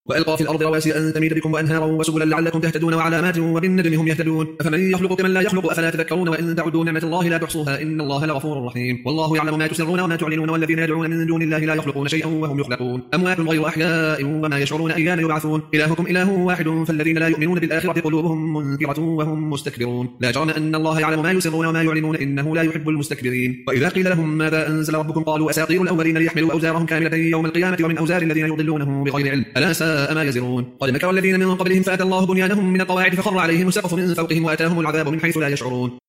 وألقى في الأرض رواسي أن تميد بكم وأنهارا وسبلا لعلكم تهتدون وعلامات وبالنجم هم يهتدون أفمن يخلق كمن لا يخلق أفلا تذكرون وإن تعدوا نعمة الله لا تحصوها إن الله لغفور رحيم والله يعلم ما تسرون وما تعلنون والذين يدعون من دون الله لا يخلقون شيئا وهم يخلقون أموات غير أحياء وما يشعرون أيان يبعثون إلهكم إله واحد فالذين لا يؤمنون بالآخرة قلوبهم منكرة وهم مستكبرون لا جرم أن الله يعلم ما يسرون وما يعلنون إنه لا يحب المستكبرين وإذا قيل لهم ماذا أنزل ربكم قالوا أساطير الأولين ليحملوا أوزارهم كاملة يوم القيامة ومن أوزار الذين يضلونه بغير علم ألا ساء ما يزرون قد مكر الذين من قبلهم فأتى الله بنيانهم من القواعد فخر عليهم السقف من فوقهم وأتاهم العذاب من حيث لا يشعرون